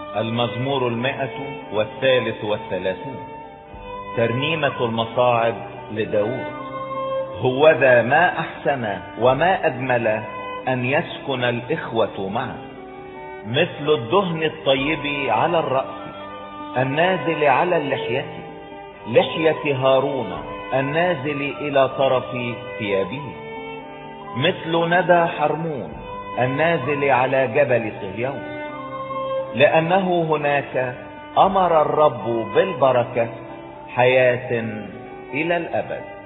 المزمور 133. ترنيمة المصاعب لداود. هوذا ما أحسن وما أجمل أن يسكن الإخوة معا، مثل الدهن الطيب على الرأس النازل على اللحية، لحية هارون النازل إلى طرف ثيابه، مثل ندى حرمون النازل على جبل صهيون. لأنه هناك أمر الرب بالبركة، حياة إلى الأبد.